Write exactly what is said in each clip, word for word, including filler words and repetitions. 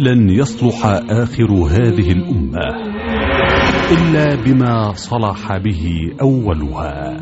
لن يصلح آخر هذه الأمة إلا بما صلح به أولها.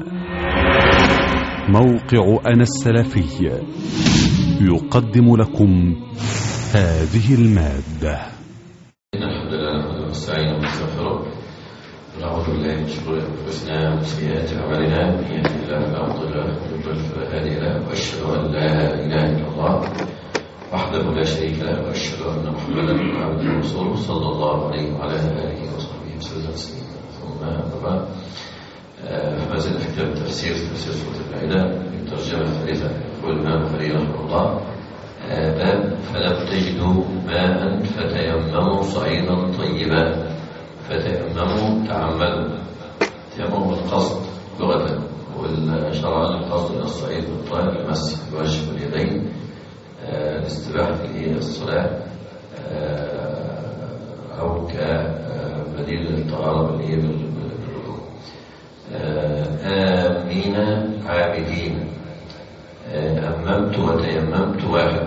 موقع أنا السلفي يقدم لكم هذه المادة. الحمد لله نحمده ونستعينه ونستغفره ونعوذ بالله من شرور أنفسنا ومن سيئات أعمالنا، من يهده الله فلا مضل له ومن يضلل فلا هادي له، وأشهد أن لا إله إلا الله وحده لا شريك له، وأشهد أن محمدا عبده ورسوله صلى الله عليه وعلى آله وصحبه وسلم تسليما. ثم أما بعد، فما زلنا في كتاب التفسير تفسير سورة المائدة من ترجمة الثالثة يقول الإمام البخاري رحمه الله: باب فلم تجدوا ماء فتيمموا صعيدا طيبا. فتيمموا تعملوا، تيمموا القصد لغة، والشرع القصد إلى الصعيد والطائر لمسح الوجه واليدين، الاستباحة في الصلاة أو كبديل للطهارة بالركوع. آمين عابدين، أممت وتيممت واحد.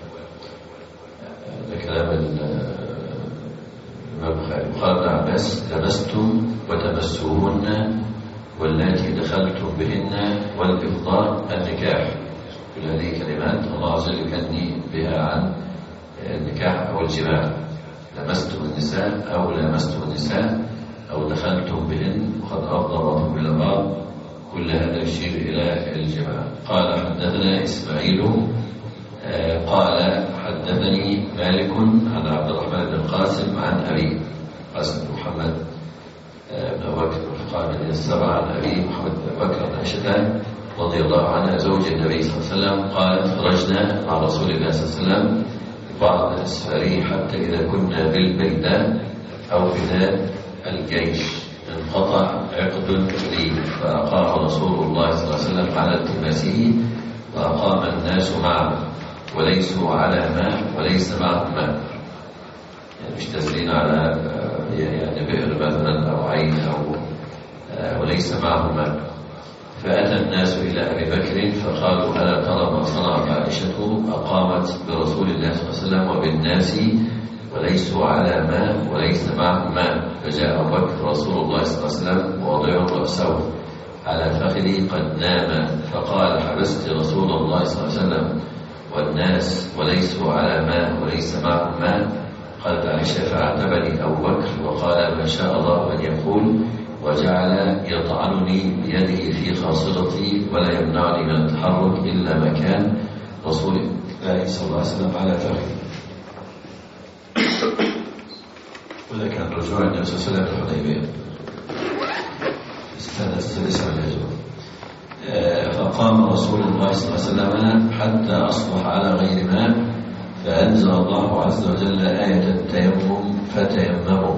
ده كلام الإمام البخاري. وقال ابن عباس: لمستم وتمسوهن واللاتي دخلتم بهن والإفضاء النكاح. كل هذه كلمات الله عز وجل يكني بها عن النكاح أو الجماع. لمستم النساء أو لامستم النساء أو دخلتم بهن وقد أفضى بعضكم إلى بعض، كل هذا يشير إلى الجماع. قال حدثنا إسماعيل قال حدثني مالك عن عبد الرحمن بن القاسم عن أبي قاسم بن محمد بن أبي بكر الفقهاء من السبعة عن أبي محمد بن بكر عن عائشة رضي الله عنها زوج النبي صلى الله عليه وسلم قالت: خرجنا مع رسول الله صلى الله عليه وسلم بعض أسفاره حتى إذا كنا بالبيداء أو بذات الجيش انقطع عقد لي، فأقام رسول الله صلى الله عليه وسلم على التماسه وأقام الناس معه وليسوا على ماء وليس معهم ماء، يعني مش تسلين على يعني بئر مثلا أو عين أو وليس معهم ماء. فأتى الناس إلى أبي بكر فقالوا: ألا ترى ما صنعت عائشة؟ أقامت برسول الله صلى الله عليه وسلم وبالناس وليسوا على ماء وليس معهم ماء. فجاء أبو بكر رسول الله صلى الله عليه وسلم ووضع رأسه على فخذي قد نام، فقال: حبست رسول الله صلى الله عليه وسلم والناس وليسوا على ماء وليس معهم ماء. قالت عائشة: فاعتبني أبو بكر وقال: ما شاء الله أن يقول، وجعل يطعنني بيده في خاصرتي ولا يمنعني من التحرك إلا مكان رسول الله صلى الله عليه وسلم على فخذي. وذا كان رجوع النبي صلى الله عليه وسلم الحديبية السنة السادسة من الهجرة. فقام رسول الله صلى الله عليه وسلم حتى أصبح على غير ماء، فأنزل الله عز وجل آية التيمم فتيمموا،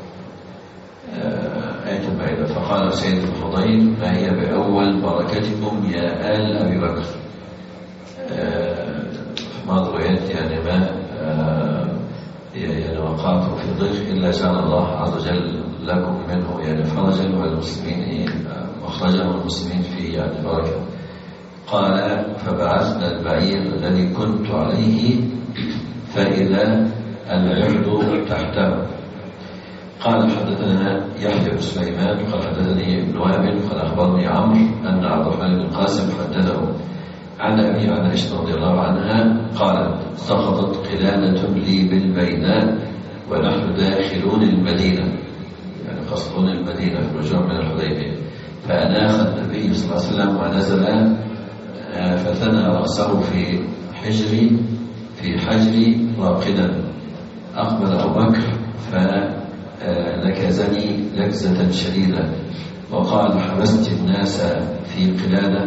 آية المائدة. فقال سيد الفضيل: ما هي بأول بركتكم يا آل أبي بكر؟ في بعض الروايات يعني ما يعني وقعتم في ضيق إلا جعل الله عز وجل لكم منه يعني فرجا والمسلمين مخرجا والمسلمين فيه يعني بركة. قال: فبعثنا البعير الذي كنت عليه فإذا العرض تحته. قال: حدثنا يحيى بن سليمان قال حدثني ابن وهب قال أخبرني عمرو أن عبد الرحمن بن القاسم حدثه عن أبي عن عائشة رضي الله عنها قالت: سقطت قلادة لي بالبيداء ونحن داخلون المدينة، يعني قصدون المدينة في الرجوع من الحديبية. فأناخ النبي صلى الله عليه وسلم ونزل فثنى رأسه في حجري في حجري راقدا. أقبل أبو بكر فنكزني لكزة شديدة وقال: حبست الناس في قلادة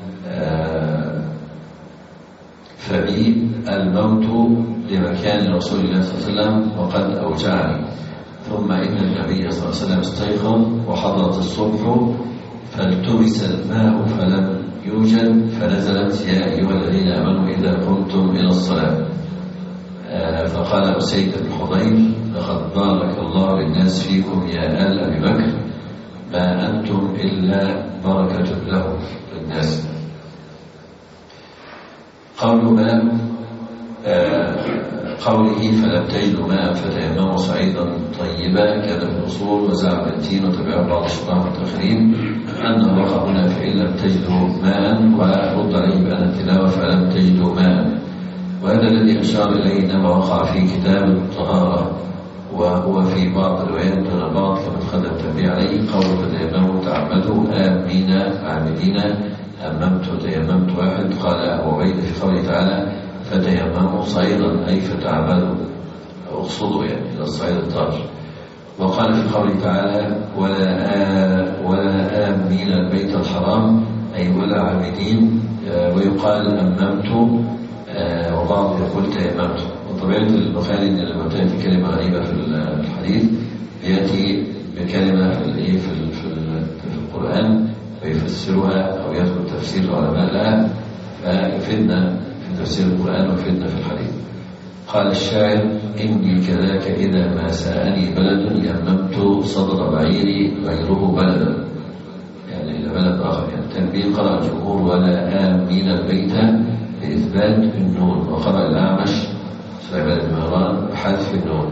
فبي الموت لمكان رسول الله صلى الله عليه وسلم وقد أوجعني. ثم إن النبي صلى الله عليه وسلم استيقظ وحضرت الصبح فالتمس الماء فلم يوجد، فنزلت: يا أيها الذين آمنوا إذا قمتم إلى الصلاة. فقال أسيد بن حضير: لقد بارك الله بالناس فيكم يا آل أبي بكر، ما أنتم إلا بركة له للناس. قالوا: باب قوله فلم تجدوا ماء فتيمموا صعيدا طيبا كان في الأصول وزعم التين وتبعه بعض الشطار المتأخرين أنه وقع هنا فإن لم تجدوا ماء ورد عليه بأن التلاوة فلم تجدوا ماء. وهذا الذي أشار إليه إنما وقع في كتاب الطهارة وهو في بعض الروايات دون بعض كما تقدم التنبيه عليه. قول فتيمموا تعمدوا آمين عامدين أممت وتيممت واحد. قال أبو عبيد في قوله تعالى فتيمموا صعيدا أي فتعمدوا اقصدوا يعني إلى الصعيد الطاهر. وقال في قوله تعالى ولا آ ولا آمين البيت الحرام أي ولا عامدين. ويقال أممت وبعض يقول تيممت. وطبيعة البخاري إن لما تأتي كلمة غريبة في الحديث يأتي بكلمة في في في القرآن ويفسرها أو يذكر تفسير العلماء لها فيفيدنا في تفسير القرآن ويفيدنا في الحديث. قال الشاعر إني كذاك إذا ما ساءني بلد يممت صدر بعيري غيره بلدا يعني إلى بلد آخر. يعني التنبيه قرأ الجمهور ولا آمين البيت لإثبات النون. وقرأ الأعمش سليمان بن مهران بحذف النون.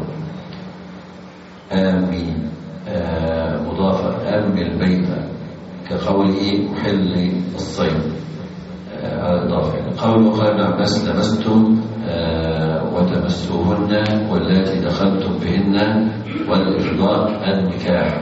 آمين آه مضافة آمن البيت كقوله محل الصيد على الإضافة. قوله قال ابن عباس لمستم آه وتمسوهن واللاتي دخلتم بهن والإفضاء النكاح.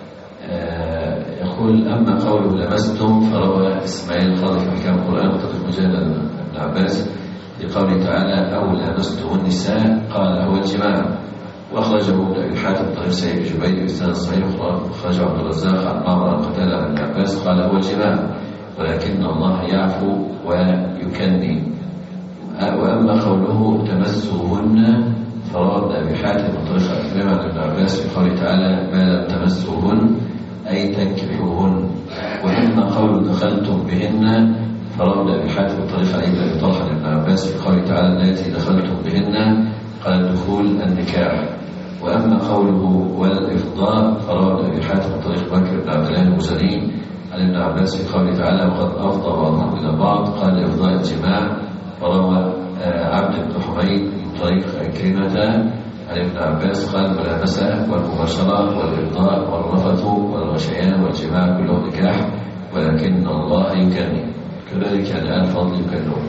آه يقول أما قوله لمستم فروى إسماعيل القاضي في محكام القرآن وتطريق مجال ابن عباس لقوله تعالى أو لمستم النساء قال هو الجماع. وأخرجه ابن أبي حاتم طريق سعيد جبير بإسناد صحيح. أخرجه عبد الرزاق عن معمر عن قتادة عن ابن عباس قال هو الجماع ولكن الله يعفو ويكني. وأما قوله تمسوهن فراد أبي حاتم وطريق الإمام عن ابن عباس في قوله تعالى ما لم تمسوهن أي تنكحوهن. وأما قول دخلتم بهن فراد أبي حاتم وطريق علي بن طلحة عن ابن عباس في قوله تعالى التي دخلتم بهن قال دخول النكاح. وأما قوله والإفضاء فراد أبي حاتم وطريق بكر بن عبد الله المزني عن ابن عباس في قوله تعالى وقد أفضى بعضهم إلى بعض قال إفضاء الجماع. وروى عبد بن حميد من طريق كلمة عن ابن عباس قال الملامسة والمباشرة والإفضاء والرفث والغشيان والجماع كله نكاح ولكن الله يكني كذلك الآن فضل يكنون.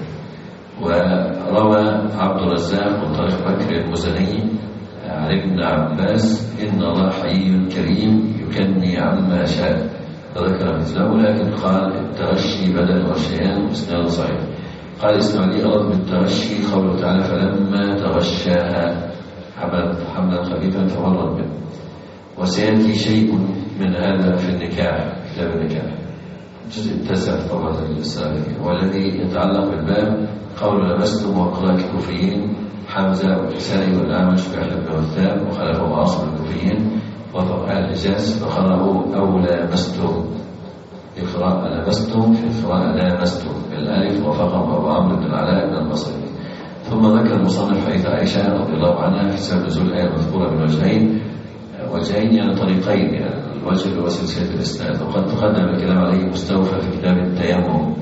وروى عبد الرزاق من طريق بكر المزني عن ابن عباس إن الله حي كريم يكني عما شاء فذكر مثله لكن قال التغشي بدل غشيان واسناد صحيح. قال إسماعيل أراد بالتغشي قوله تعالى فلما تغشاها حملت حملا خفيفا فمرت به. وسيأتي شيء من هذا في النكاح كتاب النكاح الجزء التاسع في طبعة السابقين والذي يتعلق بالباب قول لمستم وقراء الكوفيين حمزة والكسائي والأعمش ويحيى بن وثاب وخلفهم عاصم الكوفيين وفق أهل الحجاز فقرأوا أو لامستم في قراءة لامستم في قراءة لامستم بالألف وفقهم أبو عمرو بن العلاء بن البصري. ثم ذكر المصنف حديث عائشة رضي الله عنها في سبب نزول الآية المذكورة من وجهين وجهين يعني طريقين يعني الوجه اللي هو سلسلة الإسناد. وقد تقدم الكلام عليه مستوفى في كتاب التيمم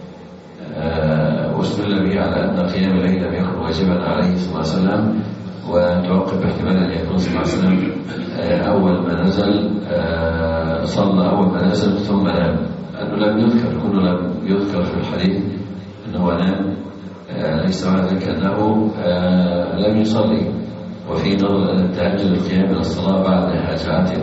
واستدل به على أن قيام الليل لم يكن واجبا عليه صلى الله عليه وسلم وتوقف باحتمال أن يكون صلى الله عليه وسلم أول ما نزل صلى أول ما نزل ثم نام أنه لم يذكر كله لم يذكر في الحديث أنه نام ليس معنى ذلك أنه لم يصلي. وفي نظر أن التهجد القيام إلى الصلاة بعد هجعته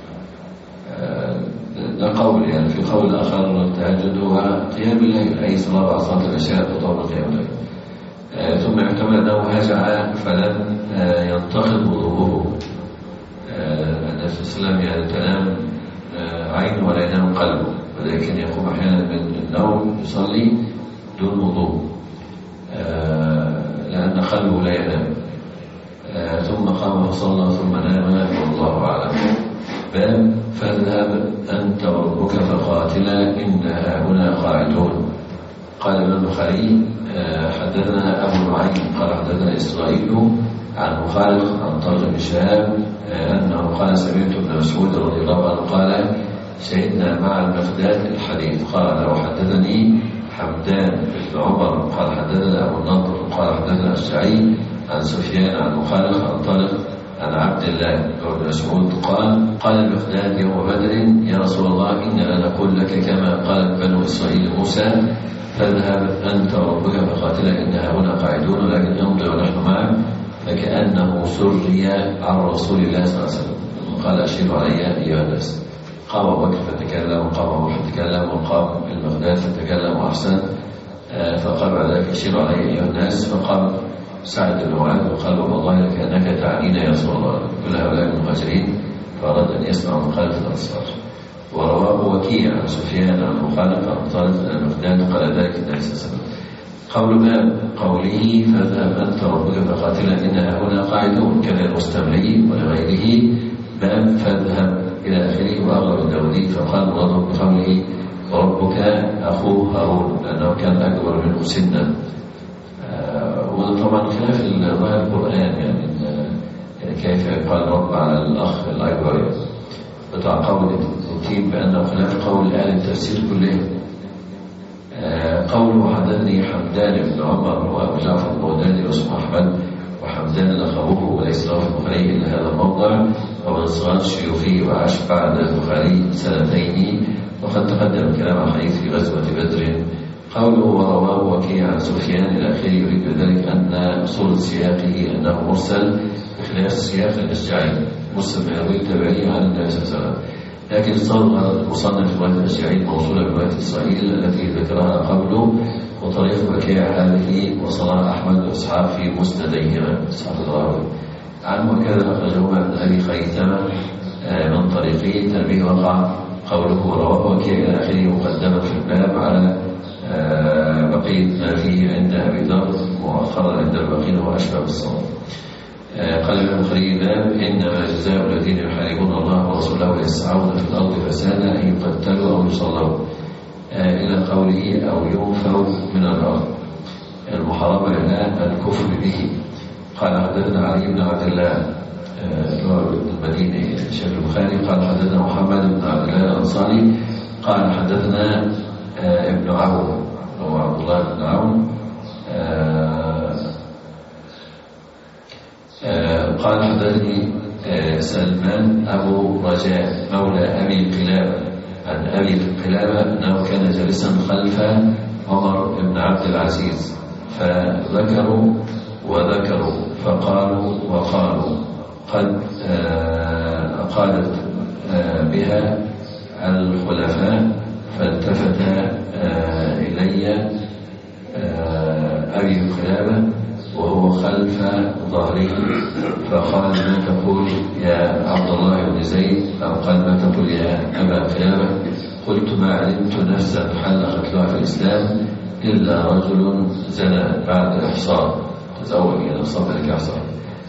ده قول يعني. في قول آخر التهجد هو قيام الليل أي صلاة بعد صلاة العشاء وطول قيام الليل. آه ثم يحتمل أنه هجع فلم آه ينتقض وضوءه. النبي صلى الله عليه وسلم يعني تنام آه عينه ولا ينام قلبه ولكن يقوم أحيانا من النوم يصلي دون وضوء آه لأن قلبه لا ينام. آه ثم قام فصلى ثم نام والله أعلم. باب فاذهب أنت وربك فقاتلا إنا هنا قاعدون. قال ابن البخاري حدثنا أبو نعيم قال حدثنا إسرائيل عن مخالق عن طارق بن شهاب أنه قال سمعت ابن مسعود رضي الله عنه قال شهدنا مع المقداد الحديث قال وحدثني حمدان بن عمر قال حدثنا أبو النضر قال حدثنا الشعيب عن سفيان عن مخالف عن طارق عن عبد الله بن مسعود قال قال المقداد يوم بدر يا رسول الله إننا نقول لك كما قالت بنو إسرائيل موسى فاذهب أنت وربك فقاتلا إن هؤلاء قاعدون ولكن نمضي ونحن معك، فكأنه سري عن رسول الله صلى الله عليه وسلم قال أشيروا علي أيها الناس. قام أبو بكر فتكلم وقام عمر فتكلم وقام المقداد فتكلم وأحسن، فقال بعد ذلك أشيروا علي أيها الناس، فقام سعد بن معاذ وقال والله لكأنك تعنينا يا رسول الله كل هؤلاء المهاجرين، فأراد أن يسمع مخالفة الأنصار. ورواه وكيع عن سفيان عن مخالف عن طارق عن المقداد قال ذلك النبي صلى الله عليه وسلم. قول باب قوله فاذهب أنت وربك فقاتلا إن هؤلاء قاعدون كان المستمعي ولغيره باب فاذهب إلى آخره. وأغلب الداودي فقال مراد بقوله وربك أخوه هارون لأنه كان أكبر منه سنا، وطبعا خلاف ظاهر القرآن يعني كيف يقال رب على الأخ الأكبر بتاع قول التيم بأنه خلاف قول آل التفسير كله. قوله حدثني حمدان بن عمر وأبو جعفر البغدادي واسمه أحمد وحمدان لقبوه وليس له في البخاري إلا هذا الموضع، ومن صغار شيوخه وعاش بعد البخاري سنتين، وقد تقدم الكلام عن حديث في غزوة بدر. قوله ورواه وكيع عن سفيان إلى آخره يريد بذلك أن أصول سياقه أنه مرسل بخلاف سياق الأشجعي مسلم يروي التابعي عن النبي صلى الله عليه وسلم، لكن صار المصنف رواية الأشجعي موصولة برواية إسرائيل التي ذكرها قبله، وطريق وكيع هذه وصلاح أحمد وإسحاق في مسنديهما إسحاق الراوي عنه، وكذا أخرجهما ابن أبي خيثمة من طريقه تنبيه وقع قوله ورواه وكيع إلى آخره مقدما في الباب على بقية ما فيه عند أبي ذر مؤخرا عند الباقين وأشبه بالصواب. قال ابن البخاري باب إنما جزاء الذين يحاربون الله ورسوله ويسعون في الأرض فسادا أن يقتلوا أو يصلوا إلى قوله أو ينفوا من الأرض. المحاربة لله الكفر به. قال حدثنا علي بن عبد الله المديني شيخ البخاري قال حدثنا محمد بن عبد الله الأنصاري قال حدثنا ابن عون هو عبد الله بن عون قال حدثني سلمان أبو رجاء مولى أبي قلابة عن أبي قلابة أنه كان جالسا خلف عمر بن عبد العزيز فذكروا وذكروا فقالوا وقالوا قد قالت بها الخلفاء، فالتفت إلي أبي قلابة وهو خلف ظهره فقال ما تقول يا عبد الله بن زيد، أو قال ما تقول يا أبا قلابة؟ قلت ما علمت نفسا حل قتلها في الإسلام إلا رجل زنى بعد إحصان تزوج إلى صبرك إحصان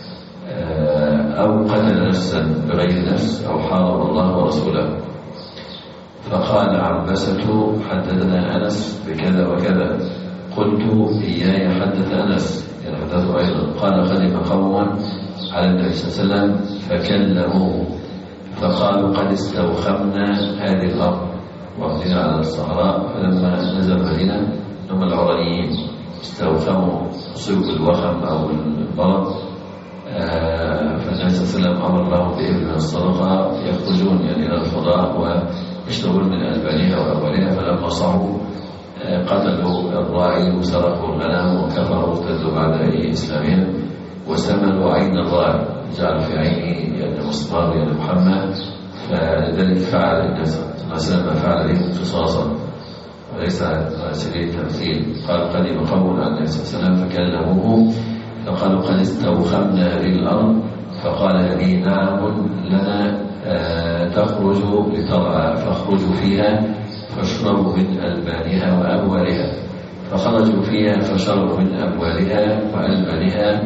أو قتل نفسا بغير نفس أو حارب الله ورسوله. فقال عبسته حدثنا أنس بكذا وكذا. قلت إياي حدث أنس يعني حدثه أيضا. قال قدم قوما على النبي صلى الله عليه وسلم فكلموه فقالوا قد استوخمنا هذه الأرض، وأخذنا على الصحراء فلما نزل المدينة هم العرانيين استوخموا صيب الوخم أو البرد، فالنبي صلى الله عليه وسلم أمر لهم بإبل من الصدقة يخرجون يعني إلى الفضاء ويشتغلون من ألبانها وأولها، فلما صعوا قتلوا الراعي وسرقوا الغنم وكفروا وارتدوا بعد إسلامهم وسملوا عين الراعي جعلوا في عينه يعني مسمار يعني محمد، فلذلك فعل النبي صلى الله عليه وسلم فعل به قصاصا وليس على سبيل التمثيل. قال قدم قوم على النبي صلى الله عليه وسلم فكلموه فقالوا قد استوخمنا هذه الأرض، فقال هذه نعم لنا تخرج لترعى فاخرجوا فيها فاشربوا من ألبانها وأموالها، فخرجوا فيها فشربوا من أموالها وألبانها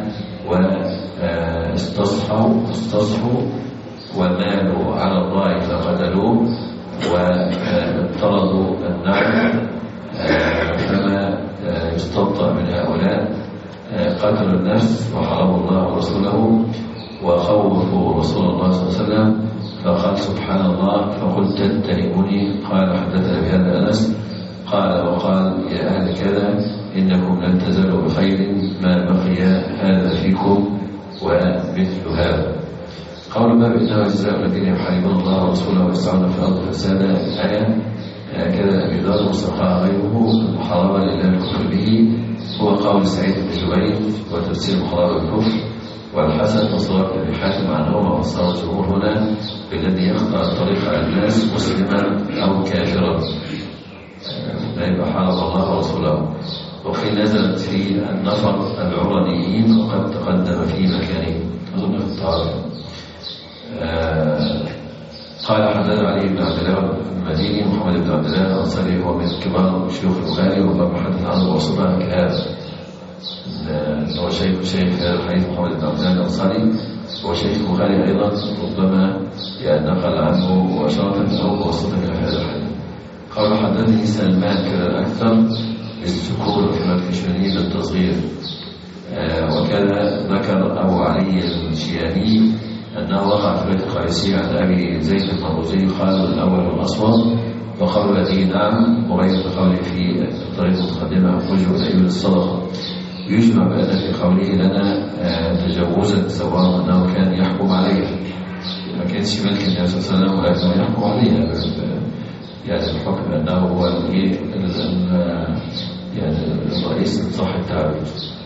واستصحوا استصحوا ومالوا على الراعي فقتلوه واطردوا النعم، فما يستبطأ من هؤلاء قتلوا النفس وحرموا الله ورسوله وخوفوا رسول الله صلى الله عليه وسلم، فقال سبحان الله فقلت تتهمني. قال حدثنا بهذا أنس قال وقال يا أهل كذا إنكم لن تزالوا بخير ما بقي هذا فيكم ومثل هذا. قول باب إنما جزاء الذين يحاربون الله ورسوله ويسعون في الأرض فسادا الآية كذا أبي ذر وساقها غيره محاربة لله الكفر به هو قول سعيد بن جبير وتفسير محاربة الكفر والحسن وصلاة بن حاتم عنهما وصار الجمهور هنا بالذي يقطع الطريق على الناس مسلما أو كافرا لا يبقى حارب الله ورسوله. وقيل نزلت في النفر العرنيين وقد تقدم في مكانه أظن في التعارف. آه قال حدثنا علي بن عبد الله المديني محمد بن عبد الله الأنصاري هو من كبار شيوخ البخاري وربما حدث عنه وصفها كهذا هو شيخ شيخ هذا الحديث محمد بن عبد الله الأنصاري هو شيخ البخاري أيضا ربما نقل عنه مباشرة أو بواسطة من هذا الحديث. قال حدثني سلمان كذا الأكثر بالسكون وكما الكشميري بالتصغير. آه وكذا ذكر أبو علي الشياني أنه وقع في بيت القيسي عند أبي زيد المروزي قال الأول والأصوات وقالوا الذي نعم وغير قوله في الطريق المتقدمة أخرجوا إليه الصدقة. يجمع بأن في قوله لنا آه تجوزا سواء أنه كان يحكم عليها ما كانش ملك النبي صلى الله عليه وسلم ولكن يحكم عليها يعني الحكم أنه هو يعني الرئيس صح التعبير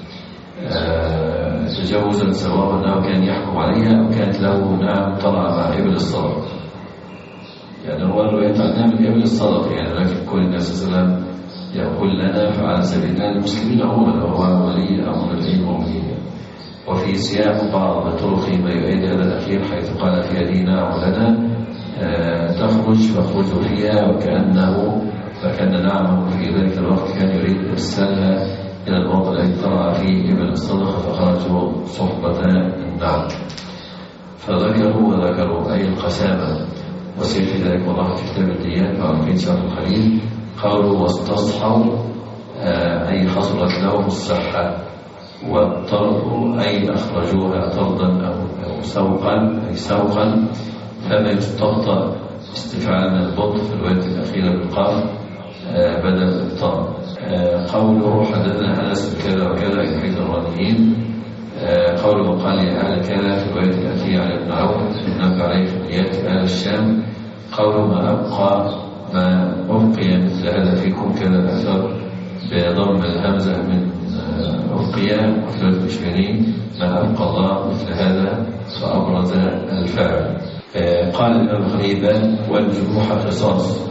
آه تجوزا سواء أنه كان يحكم عليها أو كانت له نعم طلع مع إبل الصدق يعني هو الرواية عن من إبل الصدق يعني لكن كل الناس صلى الله عليه وسلم يقول لنا فعلى سبيل المسلمين عموما وهو ولي أمر المؤمنين. وفي سياق بعض طرق ما يؤيد هذا الأخير حيث قال في يدينا ولنا آه تخرج فاخرجوا فيها وكأنه فكان نعمه في ذلك الوقت كان يريد إرسالها إلى الموضع الذي طلع فيه ابن الصدقة فخرجوا صحبة النعم. فذكروا وذكروا أي القسامة وسير ذلك والله في كتاب الديات وعلى شرح الخليل قالوا واستصحوا آه أي حصلت لهم الصحة واضطروا أي أخرجوها طردا أو سوقا أي سوقا فما يستبطأ استفعال من البط في الرواية الأخيرة بالقاف آه بدل الطاء. آه قوله حدثنا أنس بكذا وكذا يحيط الرانيين آه قوله قال لي أهل كذا في الرواية الأتية عن ابن عون نبع عليه في نيات أهل الشام قوله ما أبقى ما أبقي مثل هذا فيكم كذا الأثر بضم الهمزة من أبقيا وفي الكشميري ما أبقى الله مثل هذا فأبرز الفعل. قال الإمام الخليل والجروح قصاص.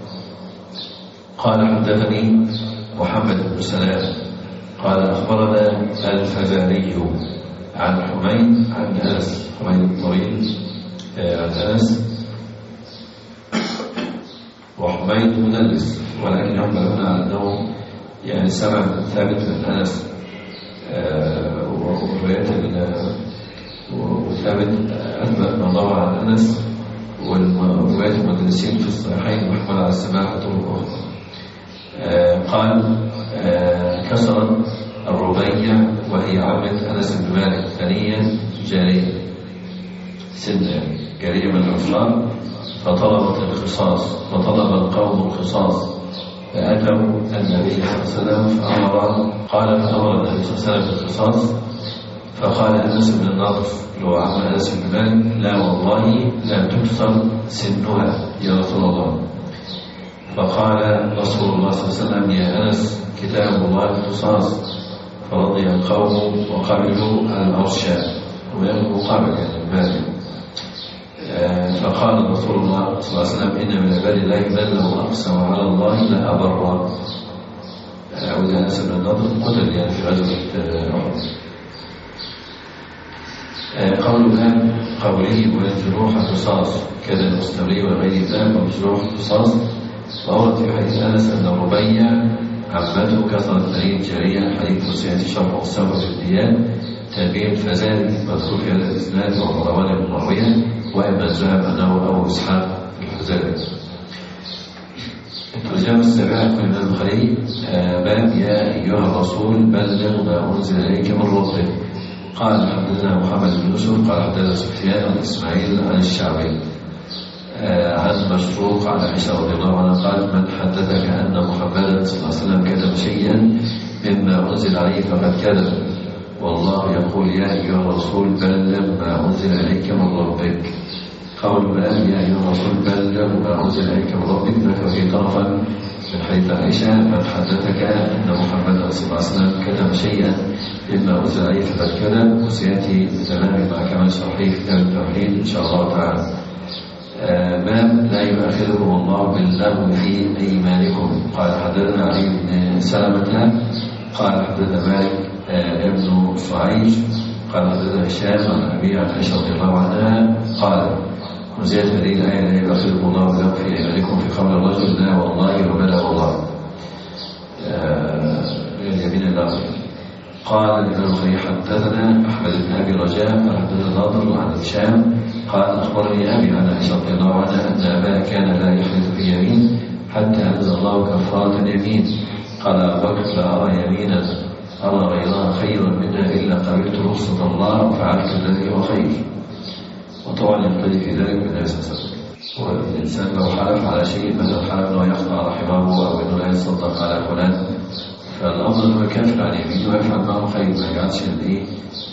قال حدثني محمد بن سلام قال أخبرنا الفزاري عن حميد عن أنس حميد الطويل عن أنس وحميد مدلس ولكن يحمل هنا على أنه يعني سمع ثابت من أنس وروايات وثابت أثبت ما ضوى عن أنس وروايات المدلسين في الصحيحين محمل على السماع طرق أخرى. قال كسرت الربيع وهي عمة أنس بن مالك ثانيا جارية سنة جارية من الأنصار فطلبت القصاص فطلب القوم القصاص فأتوا النبي صلى الله عليه وسلم فأمر قال فأمر النبي صلى الله عليه وسلم بالقصاص فقال أنس بن النضر لو عم أنس بن مالك لا والله لا تكسر سنها يا رسول الله. فقال رسول الله صلى الله عليه وسلم يا أنس كتاب الله القصاص فرضي القوم وقبلوا الأرشاء ويقول قابل يعني المال. فقال رسول الله صلى الله عليه وسلم إن من عباد الله من لو أقسم على الله لأبر. وإذا أنس بن النضر قتل يعني في غزوة أحد. قول الآن قوله والجروح قصاص كذا المستمري وغير ذلك والجروح قصاص. وورد في حديث أنس أن الربيع عمته كسرت ثنين جارية حديث سيأتي شرح السبب في الديان تابعين فزاد مذكور في هذا الإسناد ومروان بن معاوية وإما الزهب أنه أبو إسحاق الحزاري. الترجمة السابعة من الإمام البخاري باب يا أيها الرسول بلغ ما أنزل إليك من ربك. قال حدثنا محمد بن يوسف قال حدثنا سفيان عن إسماعيل عن الشعبي عن مشروق عن عائشة رضي الله عنها قال: من حدثك أن محمدا صلى الله عليه وسلم كتب شيئا مما أنزل عليه فقد كذب، والله يقول: يا أيها الرسول بلغ ما أنزل إليك من ربك. قول الآن: يا أيها الرسول بلغ ما أنزل إليك من ربك، ذكر في طرفا من حديث عائشة: من حدثك أن محمدا صلى الله عليه وسلم كتب شيئا مما أنزل عليه فقد كذب، وسيأتي بتمام مع كمال شرحه كتاب التوحيد إن شاء الله تعالى. باب لا يؤاخذكم الله باللغو في أيمانكم. قال: حدثنا علي بن سلمة قال: حدثنا مالك ابن صعيج قال: حدثنا هشام عن أبي عن عائشة رضي الله عنها قال: وزيادة هذه الآية: لا يؤاخذكم الله باللغو في أيمانكم في قول الرجل: لا والله وبلا والله، اليمين اللغو. قال الإمام البخاري: حدثنا أحمد بن أبي رجاء قال: حدثنا ناظر عن هشام قال: أخبرني أبي عن عائشة رضي الله عنها أن أباها كان لا يحلف في يمين حتى أنزل الله كفارة اليمين. قال أبو بكر: لا أرى يمينا أرى غيرها خيرا منها إلا قبلت رخصة الله وفعلت الذي هو خير. وطبعا يقتدي في ذلك بالنبي صلى الله عليه وسلم. والإنسان لو حلف على شيء، مثلا حلف أنه يقطع رحمه أو أنه لا يتصدق على فلان، فالأفضل أنه يكفر عن يمينه ويفعل معه خير، ما يجعلش الإيه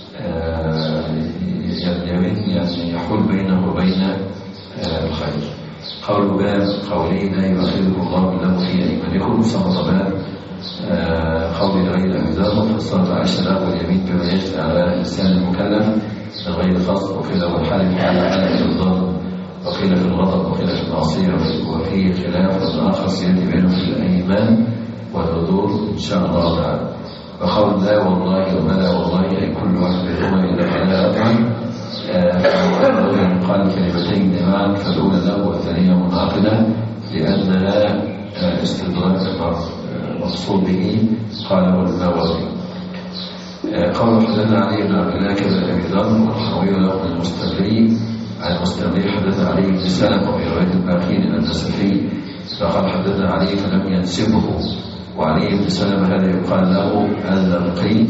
يعني يحول بينه وبين الخير. قول باب قوله: لا يؤاخذكم الله باللغو في أيمانكم. سقط باب قول غير أبي ذر فسرت عائشة له اليمين بما يجري على لسان المكلف من غير قصد، وقيل والحلف على حلف الظن، وقيل في الغضب، وقيل في المعصية، وفيه خلاف آخر سيأتي بينه في الأيمان والنذور إن شاء الله تعالى. وقول لا والله وبلا والله أي كل واحد منهما إذا كان أطعم قال كلمتين معا، فالأولى له والثانية منعقدة لأنها استدراك مقصود به. قاله الماوردي. قول حدثنا علي بن عبد الله كذا أبي ذر والحوي له من المستمري عن المستمري حدثنا علي بن سلمة وفي رواية الباقين النسفي فقال حدثنا علي فلم ينسبه. وعلي بن سلمة هذا يقال له الزرقي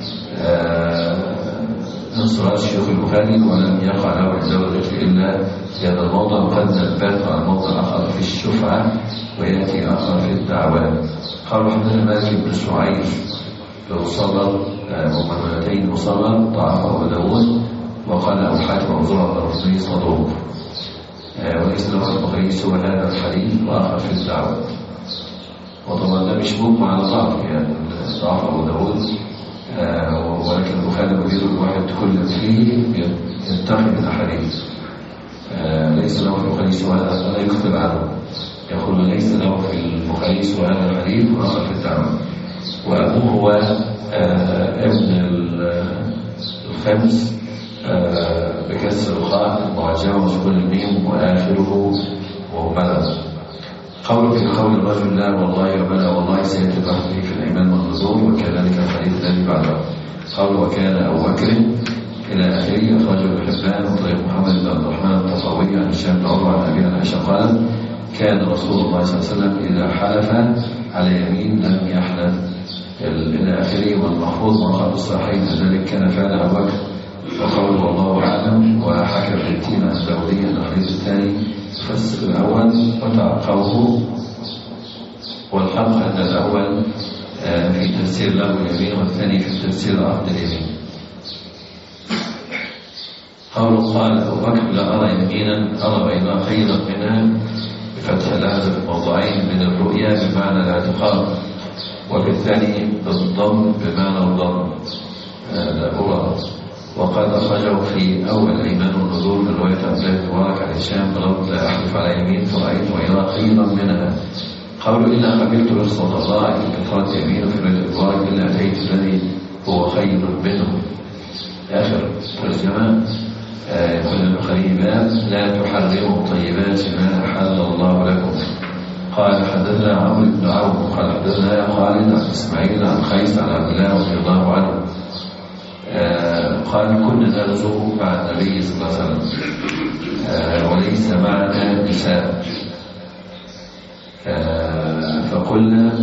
من صغار شيوخ البخاري، ولم يقع له الزوجة إلا في هذا الموضع، وقد نبات على الموضع آخر في الشفعة ويأتي آخر في الدعوات. قال حدثنا مالك بن سعيد بمصغر ومرتين مصغر ضعفه أبو داود، وقال أبو حاتم وزرع الرسولي صدوق، وليس له البخاري سوى هذا الحديث وآخر في الدعوات. وطبعا ده مش مطمع على ضعف، يعني ضعف أبو داود، ولكن البخاري يريد الواحد كل فيه ينتقي من الأحاديث. ليس له في البخاري سوى هذا، لا يكتب عنه، يقول ليس له في البخاري سوى هذا الحديث وآخر في الدعوات. وأبوه هو ابن الخمس بكسر الخاء المعجمة وسكون الميم وآخره مهملا. قول في قول الرجل لا والله وبلا والله سيأتي بحثه في الإيمان والنذور، وكذلك الحديث الذي بعده. قول وكان أبو بكر إلى آخره. أخرجه ابن حبان وطريق محمد بن عبد الرحمن الطفاوي عن هشام بن عروة عن أبي عائشة قال: كان رسول الله صلى الله عليه وسلم إذا حلف على يمين لم يحلف إلى آخره. والمحفوظ من قبل الصحيحين ذلك كان فعل أبو بكر. وقول والله أعلم. وحكى في التين عن داودية الحديث الثاني فسر الأول وتعقبه، والحق أن الأول في تفسير له اليمين والثاني في تفسير عقد اليمين. قول قال أبو بكر: لا أرى يمينا أرى بين خيرا منها بفتح الهمزة في موضعين من الرؤيا بمعنى الاعتقاد، وبالثاني بالضم بمعنى الضم لا أرى. وقد أخرجه في أول الإيمان والنذور من رواية عبد الله بن مبارك عن هشام قال: لا أحلف على يمين فرأيت غيرها خيرا منها. قالوا: إلا قبلت رخصة الله إن كفرت يمين في رواية المبارك إلا أتيت الذي هو خير منه. آخر ترجمة. يقول البخاري: باب لا تحرموا طيبات ما أحل الله لكم. قال حدثنا عمرو بن عوف قال حدثنا خالد عن إسماعيل عن قيس عن عبد الله رضي الله عنه قال: كنا نغزو مع النبي صلى الله عليه وسلم وليس معنا نساء، فقلنا: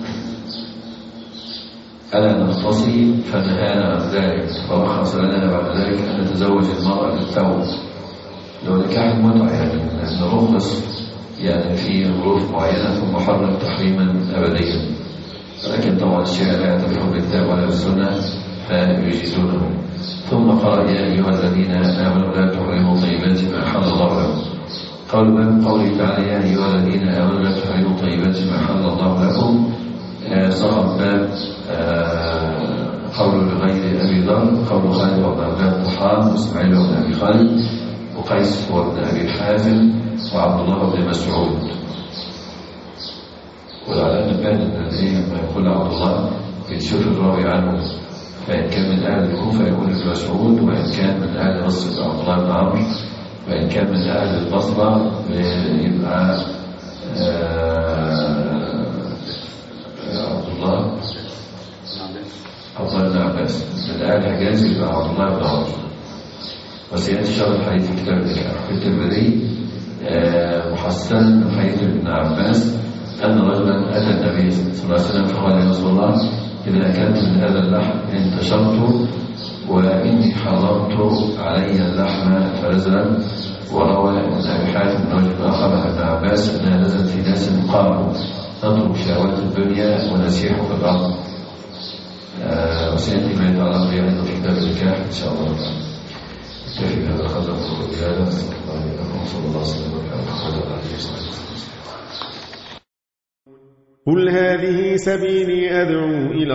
ألا نختصي؟ فنهانا عن ذلك، فرخص لنا بعد ذلك أن نتزوج المرأة للثوب. لو نكاح المتعة يعني لأن رخص يعني في ظروف معينة ثم حرم تحريما أبديا، لكن طبعا الشيء لا يعتبره بالكتاب ولا بالسنة فيجيزونه. ثم قال يا أيها الذين آمنوا لا تحرموا طيبات ما أحل الله لكم. قول باب قوله تعالى يا أيها الذين آمنوا لا تحرموا طيبات ما أحل الله لكم، صاحب باب قول لغير أبي ذر قول خالد بن عبد الطحان وإسماعيل بن أبي خالد وقيس بن أبي حازم وعبد الله بن مسعود. ولعل نبان أن لما يقول عبد الله يشوف الراوي عنه، فإن كان من أهل الكوفة يقول ابن مسعود، وإن كان من أهل مصر عبد الله بن عمرو، وإن كان من أهل البصرة يبقى عبد الله عبد الله بن عباس، من أهل الحجاز يبقى عبد الله بن عمرو. وسيأتي شرح الحديث في كتاب النكاح في الترمذي محسن من حديث ابن عباس أن رجلا أتى النبي صلى الله عليه وسلم فقال يا رسول الله إذا أكلت من هذا اللحم انتشرت وإني حرمت علي اللحم فنزلا. وروى ابن أبي حاتم من رجل آخر عن ابن عباس أنها نزلت في ناس قالوا نترك شهوات الدنيا ونسيح في الأرض. آه وسيأتي ما يتعلق به في كتاب النكاح إن شاء الله تعالى. نكتفي بهذا القدر وبهذا نسأل الله لكم صلى الله عليه وسلم على محمد وعلى آله وصحبه. قل هذه سبيلي أدعو إلى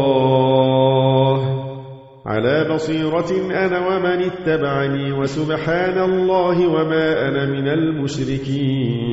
الله على بصيرة أنا ومن اتبعني وسبحان الله وما أنا من المشركين.